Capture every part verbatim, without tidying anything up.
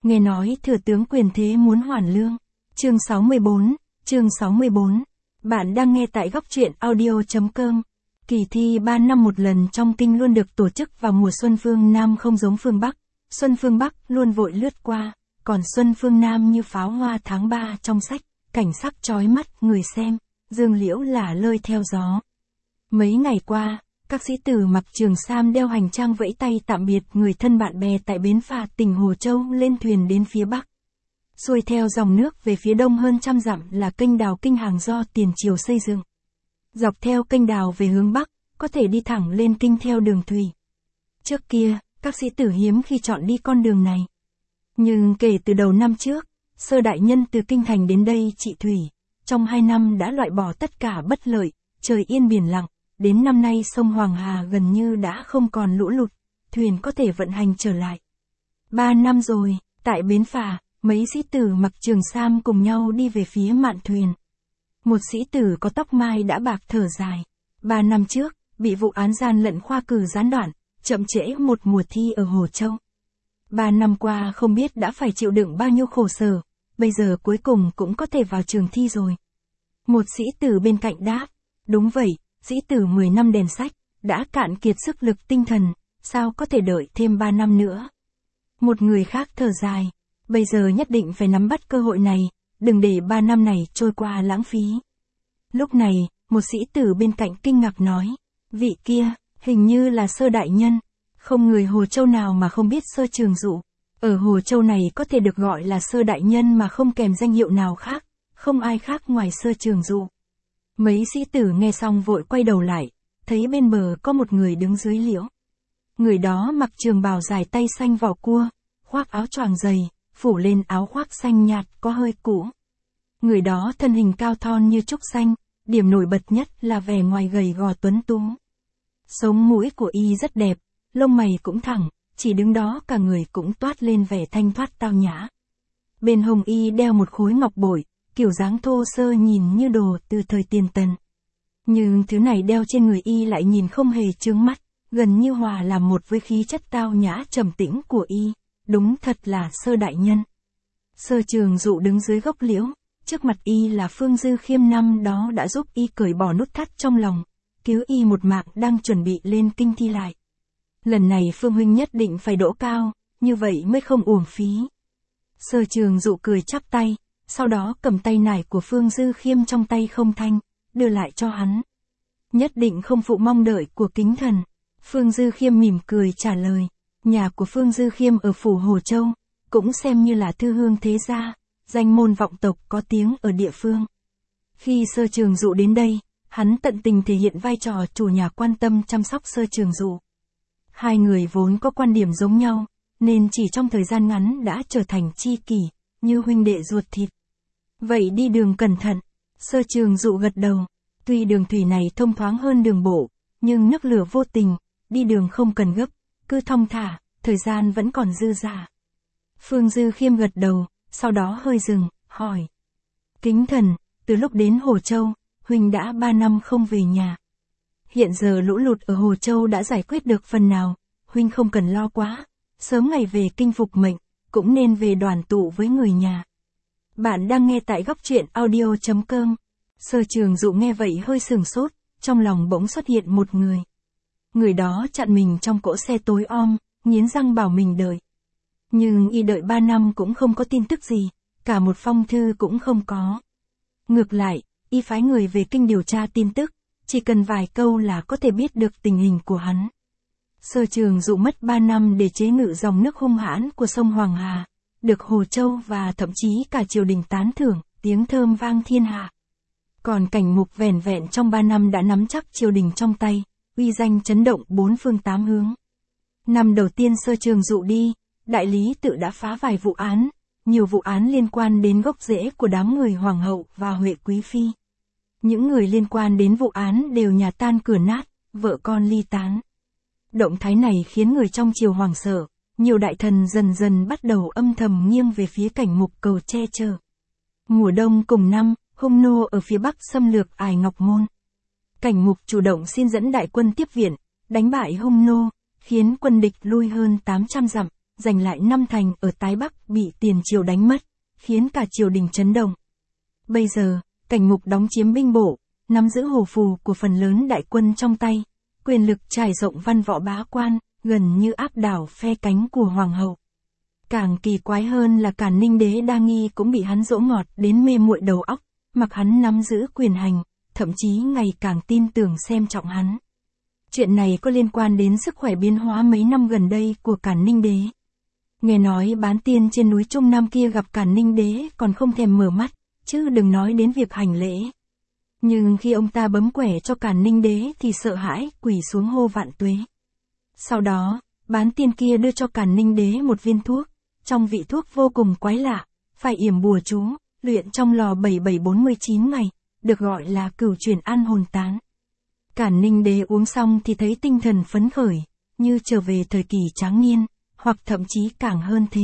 Nghe nói thừa tướng quyền thế muốn hoàn lương. Chương sáu mươi bốn, chương sáu mươi bốn. Bạn đang nghe tại góc truyện audio chấm com. Kỳ thi ba năm một lần trong kinh luôn được tổ chức vào mùa xuân phương Nam, không giống phương Bắc. Xuân phương Bắc luôn vội lướt qua, còn xuân phương Nam như pháo hoa tháng ba trong sách, cảnh sắc chói mắt người xem, dương liễu lả lơi theo gió. Mấy ngày qua, các sĩ tử mặc trường sam đeo hành trang vẫy tay tạm biệt người thân bạn bè tại bến phà tỉnh Hồ Châu lên thuyền đến phía Bắc. Xuôi theo dòng nước về phía đông hơn trăm dặm là kênh đào Kinh Hàng do tiền triều xây dựng. Dọc theo kênh đào về hướng Bắc, có thể đi thẳng lên kinh theo đường thủy. Trước kia, các sĩ tử hiếm khi chọn đi con đường này. Nhưng kể từ đầu năm trước, Sơ đại nhân từ kinh thành đến đây trị thủy, trong hai năm đã loại bỏ tất cả bất lợi, trời yên biển lặng. Đến năm nay sông Hoàng Hà gần như đã không còn lũ lụt, thuyền có thể vận hành trở lại. Ba năm rồi, tại bến phà, mấy sĩ tử mặc trường sam cùng nhau đi về phía mạn thuyền. Một sĩ tử có tóc mai đã bạc thở dài. Ba năm trước, bị vụ án gian lận khoa cử gián đoạn, chậm trễ một mùa thi ở Hồ Châu. Ba năm qua không biết đã phải chịu đựng bao nhiêu khổ sở, bây giờ cuối cùng cũng có thể vào trường thi rồi. Một sĩ tử bên cạnh đáp, đúng vậy. Sĩ tử mười năm đèn sách, đã cạn kiệt sức lực tinh thần, sao có thể đợi thêm ba năm nữa. Một người khác thở dài, bây giờ nhất định phải nắm bắt cơ hội này, đừng để ba năm này trôi qua lãng phí. Lúc này, một sĩ tử bên cạnh kinh ngạc nói, vị kia, hình như là Sơ đại nhân, không người Hồ Châu nào mà không biết Sơ Trường Dụ. Ở Hồ Châu này có thể được gọi là Sơ đại nhân mà không kèm danh hiệu nào khác, không ai khác ngoài Sơ Trường Dụ. Mấy sĩ tử nghe xong vội quay đầu lại, thấy bên bờ có một người đứng dưới liễu. Người đó mặc trường bào dài tay xanh vỏ cua, khoác áo choàng dày, phủ lên áo khoác xanh nhạt có hơi cũ. Người đó thân hình cao thon như trúc xanh, điểm nổi bật nhất là vẻ ngoài gầy gò tuấn tú. Sống mũi của y rất đẹp, lông mày cũng thẳng, chỉ đứng đó cả người cũng toát lên vẻ thanh thoát tao nhã. Bên hông y đeo một khối ngọc bội, kiểu dáng thô sơ nhìn như đồ từ thời tiền Tần. Nhưng thứ này đeo trên người y lại nhìn không hề chướng mắt, gần như hòa làm một với khí chất tao nhã trầm tĩnh của y, đúng thật là Sơ đại nhân. Sơ Trường Dụ đứng dưới gốc liễu, trước mặt y là Phương Dư Khiêm năm đó đã giúp y cởi bỏ nút thắt trong lòng, cứu y một mạng đang chuẩn bị lên kinh thi lại. Lần này Phương huynh nhất định phải đỗ cao, như vậy mới không uổng phí. Sơ Trường Dụ cười chắp tay. Sau đó cầm tay nải của Phương Dư Khiêm trong tay không thanh, đưa lại cho hắn. Nhất định không phụ mong đợi của kính thần. Phương Dư Khiêm mỉm cười trả lời, nhà của Phương Dư Khiêm ở phủ Hồ Châu, cũng xem như là thư hương thế gia, danh môn vọng tộc có tiếng ở địa phương. Khi Sơ Trường Dụ đến đây, hắn tận tình thể hiện vai trò chủ nhà quan tâm chăm sóc Sơ Trường Dụ. Hai người vốn có quan điểm giống nhau, nên chỉ trong thời gian ngắn đã trở thành tri kỷ, như huynh đệ ruột thịt. Vậy đi đường cẩn thận. Sơ Trường Dụ gật đầu. Tuy đường thủy này thông thoáng hơn đường bộ, nhưng nước lửa vô tình, đi đường không cần gấp, cứ thong thả, thời gian vẫn còn dư dả. Phương Dư Khiêm gật đầu, sau đó hơi dừng, hỏi. Kính thần, từ lúc đến Hồ Châu, huynh đã ba năm không về nhà. Hiện giờ lũ lụt ở Hồ Châu đã giải quyết được phần nào, huynh không cần lo quá, sớm ngày về kinh phục mệnh, cũng nên về đoàn tụ với người nhà. Bạn đang nghe tại góc truyện audio chấm com. Sơ Trường Dụ nghe vậy hơi sừng sốt, trong lòng bỗng xuất hiện một người. Người đó chặn mình trong cỗ xe tối om, nghiến răng bảo mình đợi. Nhưng y đợi ba năm cũng không có tin tức gì, cả một phong thư cũng không có. Ngược lại, y phái người về kinh điều tra tin tức, chỉ cần vài câu là có thể biết được tình hình của hắn. Sơ Trường Dụ mất ba năm để chế ngự dòng nước hung hãn của sông Hoàng Hà, được Hồ Châu và thậm chí cả triều đình tán thưởng, tiếng thơm vang thiên hạ. Còn Cảnh Mục vẻn vẹn trong ba năm đã nắm chắc triều đình trong tay, uy danh chấn động bốn phương tám hướng. Năm đầu tiên Sơ Trường Dụ đi, đại lý tự đã phá vài vụ án, nhiều vụ án liên quan đến gốc rễ của đám người hoàng hậu và Huệ quý phi. Những người liên quan đến vụ án đều nhà tan cửa nát, vợ con ly tán. Động thái này khiến người trong triều hoảng sợ. Nhiều đại thần dần dần bắt đầu âm thầm nghiêng về phía Cảnh Mục cầu che chở. Mùa đông cùng năm, Hung nô ở phía bắc xâm lược Ải Ngọc Môn. Cảnh Mục chủ động xin dẫn đại quân tiếp viện, đánh bại Hung nô, khiến quân địch lui hơn tám trăm dặm, giành lại năm thành ở Tái Bắc bị tiền triều đánh mất, khiến cả triều đình chấn động. Bây giờ, Cảnh Mục đóng chiếm binh bộ, nắm giữ hổ phù của phần lớn đại quân trong tay, quyền lực trải rộng văn võ bá quan, gần như áp đảo phe cánh của hoàng hậu. Càng kỳ quái hơn là Càn Ninh đế đa nghi cũng bị hắn dỗ ngọt đến mê muội đầu óc, mặc hắn nắm giữ quyền hành, thậm chí ngày càng tin tưởng xem trọng hắn. Chuyện này có liên quan đến sức khỏe biến hóa mấy năm gần đây của Càn Ninh đế. Nghe nói bán tiên trên núi Trung Nam kia gặp Càn Ninh đế còn không thèm mở mắt, chứ đừng nói đến việc hành lễ. Nhưng khi ông ta bấm quẻ cho Càn Ninh đế thì sợ hãi, quỳ xuống hô vạn tuế. Sau đó, bán tiên kia đưa cho Càn Ninh đế một viên thuốc, trong vị thuốc vô cùng quái lạ, phải yểm bùa chú, luyện trong lò bảy bảy bốn mươi chín ngày, được gọi là cửu chuyển an hồn tán. Càn Ninh đế uống xong thì thấy tinh thần phấn khởi, như trở về thời kỳ tráng niên, hoặc thậm chí càng hơn thế.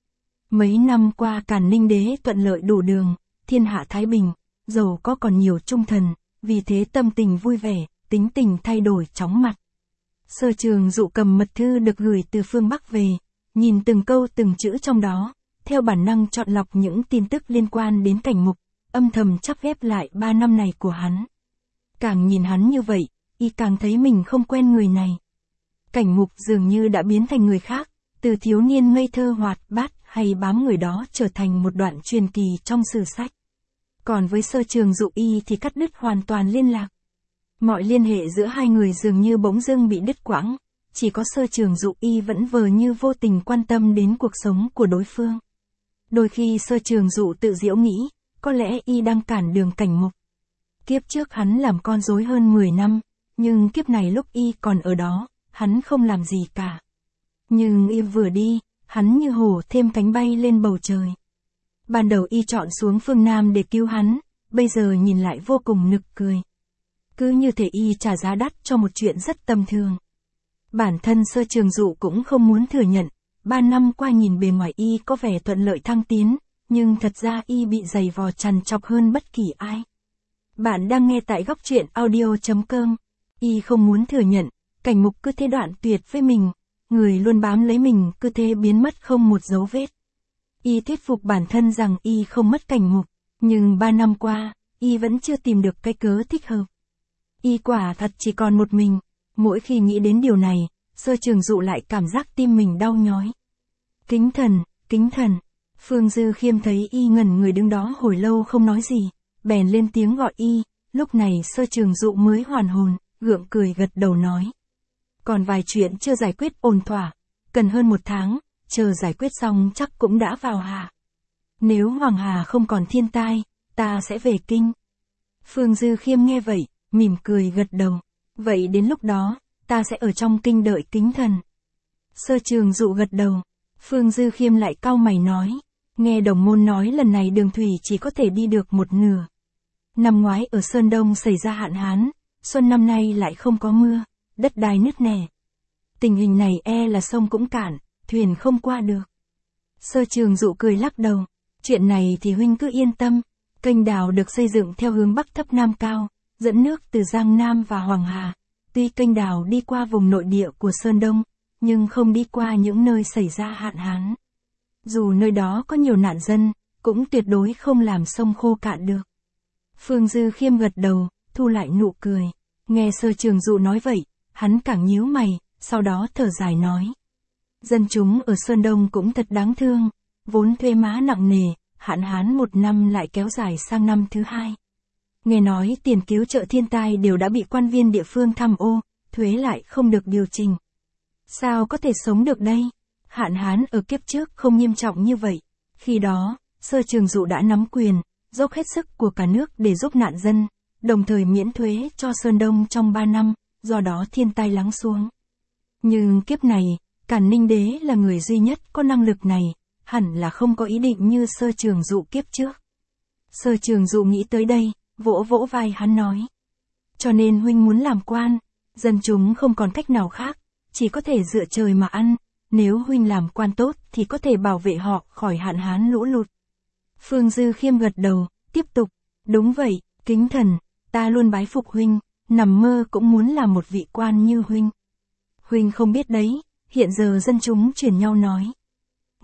Mấy năm qua Càn Ninh đế thuận lợi đủ đường, thiên hạ thái bình, dầu có còn nhiều trung thần, vì thế tâm tình vui vẻ, tính tình thay đổi chóng mặt. Sơ Trường Dụ cầm mật thư được gửi từ phương Bắc về, nhìn từng câu từng chữ trong đó, theo bản năng chọn lọc những tin tức liên quan đến Cảnh Mục, âm thầm chắp ghép lại ba năm này của hắn. Càng nhìn hắn như vậy, y càng thấy mình không quen người này. Cảnh Mục dường như đã biến thành người khác, từ thiếu niên ngây thơ hoạt bát hay bám người đó trở thành một đoạn truyền kỳ trong sử sách. Còn với Sơ Trường Dụ y thì cắt đứt hoàn toàn liên lạc. Mọi liên hệ giữa hai người dường như bỗng dưng bị đứt quãng, chỉ có Sơ Trường Dụ y vẫn vờ như vô tình quan tâm đến cuộc sống của đối phương. Đôi khi Sơ Trường Dụ tự giễu nghĩ, có lẽ y đang cản đường Cảnh Mục. Kiếp trước hắn làm con rối hơn mười năm, nhưng kiếp này lúc y còn ở đó, hắn không làm gì cả. Nhưng y vừa đi, hắn như hổ thêm cánh bay lên bầu trời. Ban đầu y chọn xuống phương Nam để cứu hắn, bây giờ nhìn lại vô cùng nực cười. Cứ như thể y trả giá đắt cho một chuyện rất tầm thường. Bản thân Sơ Trường Dụ cũng không muốn thừa nhận, ba năm qua nhìn bề ngoài y có vẻ thuận lợi thăng tiến, nhưng thật ra y bị giày vò trằn trọc hơn bất kỳ ai. Bạn đang nghe tại góc truyện audio chấm com. Y không muốn thừa nhận, Cảnh Mục cứ thế đoạn tuyệt với mình, người luôn bám lấy mình cứ thế biến mất không một dấu vết. Y thuyết phục bản thân rằng y không mất Cảnh Mục, nhưng ba năm qua, y vẫn chưa tìm được cái cớ thích hợp. Y quả thật chỉ còn một mình, mỗi khi nghĩ đến điều này, Sơ Trường Dụ lại cảm giác tim mình đau nhói. Kính thần, kính thần. Phương Dư Khiêm thấy y ngẩn người đứng đó hồi lâu không nói gì, bèn lên tiếng gọi y, lúc này Sơ Trường Dụ mới hoàn hồn, gượng cười gật đầu nói. Còn vài chuyện chưa giải quyết ổn thỏa, cần hơn một tháng, chờ giải quyết xong chắc cũng đã vào hạ. Nếu Hoàng Hà không còn thiên tai, ta sẽ về kinh. Phương Dư Khiêm nghe vậy, mỉm cười gật đầu. Vậy đến lúc đó, ta sẽ ở trong kinh đợi kính thần. Sơ Trường Dụ gật đầu. Phương Dư Khiêm lại cau mày nói. Nghe đồng môn nói lần này đường thủy chỉ có thể đi được một nửa. Năm ngoái ở Sơn Đông xảy ra hạn hán, xuân năm nay lại không có mưa, đất đai nứt nẻ. Tình hình này e là sông cũng cạn, thuyền không qua được. Sơ Trường Dụ cười lắc đầu. Chuyện này thì huynh cứ yên tâm. Kênh đào được xây dựng theo hướng bắc thấp nam cao, dẫn nước từ Giang Nam và Hoàng Hà. Tuy kênh đào đi qua vùng nội địa của Sơn Đông, nhưng không đi qua những nơi xảy ra hạn hán. Dù nơi đó có nhiều nạn dân, cũng tuyệt đối không làm sông khô cạn được. Phương Dư Khiêm gật đầu, thu lại nụ cười. Nghe Sơ Trường Dụ nói vậy, hắn càng nhíu mày, sau đó thở dài nói. Dân chúng ở Sơn Đông cũng thật đáng thương, vốn thuế má nặng nề, hạn hán một năm lại kéo dài sang năm thứ hai. Nghe nói tiền cứu trợ thiên tai đều đã bị quan viên địa phương tham ô, thuế lại không được điều chỉnh. Sao có thể sống được đây? Hạn hán ở kiếp trước không nghiêm trọng như vậy. Khi đó, Sơ Trường Dụ đã nắm quyền, dốc hết sức của cả nước để giúp nạn dân, đồng thời miễn thuế cho Sơn Đông trong ba năm, do đó thiên tai lắng xuống. Nhưng kiếp này, Càn Ninh đế là người duy nhất có năng lực này, hẳn là không có ý định như Sơ Trường Dụ kiếp trước. Sơ Trường Dụ nghĩ tới đây, vỗ vỗ vai hắn nói. Cho nên huynh muốn làm quan, dân chúng không còn cách nào khác, chỉ có thể dựa trời mà ăn, nếu huynh làm quan tốt thì có thể bảo vệ họ khỏi hạn hán lũ lụt. Phương Dư Khiêm gật đầu, tiếp tục, đúng vậy, kính thần, ta luôn bái phục huynh, nằm mơ cũng muốn làm một vị quan như huynh. Huynh không biết đấy, hiện giờ dân chúng truyền nhau nói,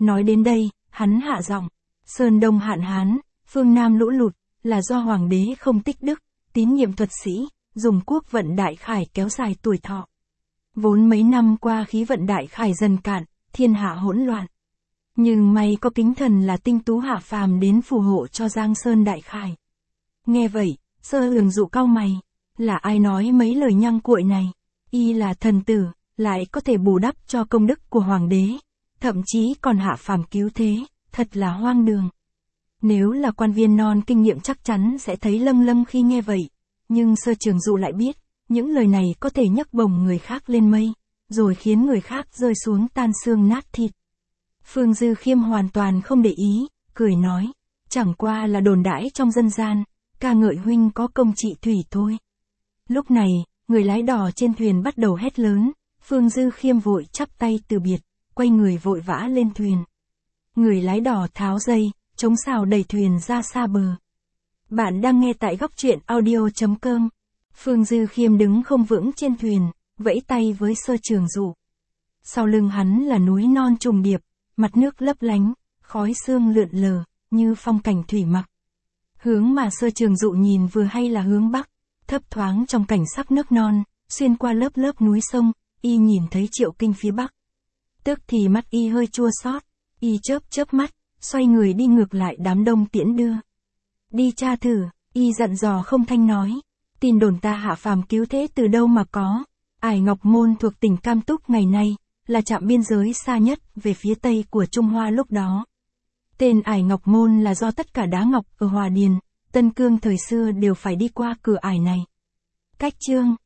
Nói đến đây, hắn hạ giọng. Sơn Đông hạn hán, phương Nam lũ lụt, là do hoàng đế không tích đức, tín nhiệm thuật sĩ, dùng quốc vận đại khải kéo dài tuổi thọ. Vốn mấy năm qua khí vận đại khải dần cạn, thiên hạ hỗn loạn. Nhưng may có kính thần là tinh tú hạ phàm đến phù hộ cho Giang Sơn đại khải. Nghe vậy, Sơ Hường Dụ cau mày, là ai nói mấy lời nhăng cuội này? Y là thần tử, lại có thể bù đắp cho công đức của hoàng đế, thậm chí còn hạ phàm cứu thế, thật là hoang đường. Nếu là quan viên non kinh nghiệm chắc chắn sẽ thấy lâng lâng khi nghe vậy, nhưng Sơ Trường Dụ lại biết, những lời này có thể nhấc bổng người khác lên mây, rồi khiến người khác rơi xuống tan xương nát thịt. Phương Dư Khiêm hoàn toàn không để ý, cười nói, chẳng qua là đồn đãi trong dân gian, ca ngợi huynh có công trị thủy thôi. Lúc này, người lái đò trên thuyền bắt đầu hét lớn, Phương Dư Khiêm vội chắp tay từ biệt, quay người vội vã lên thuyền. Người lái đò tháo dây, chống sào đẩy thuyền ra xa bờ. Bạn đang nghe tại góc truyện audio chấm com. Phương Dư Khiêm đứng không vững trên thuyền, vẫy tay với Sơ Trường Dụ. Sau lưng hắn là núi non trùng điệp, mặt nước lấp lánh, khói sương lượn lờ, như phong cảnh thủy mặc. Hướng mà Sơ Trường Dụ nhìn vừa hay là hướng bắc, thấp thoáng trong cảnh sắc nước non, xuyên qua lớp lớp núi sông, y nhìn thấy Triệu Kinh phía bắc. Tức thì mắt y hơi chua xót, y chớp chớp mắt, xoay người đi ngược lại đám đông tiễn đưa. Đi tra thử, y dặn dò không thanh nói, tin đồn ta hạ phàm cứu thế từ đâu mà có. Ải Ngọc Môn thuộc tỉnh Cam Túc ngày nay, là trạm biên giới xa nhất về phía tây của Trung Hoa lúc đó. Tên Ải Ngọc Môn là do tất cả đá ngọc ở Hòa Điền, Tân Cương thời xưa đều phải đi qua cửa ải này. Cách chương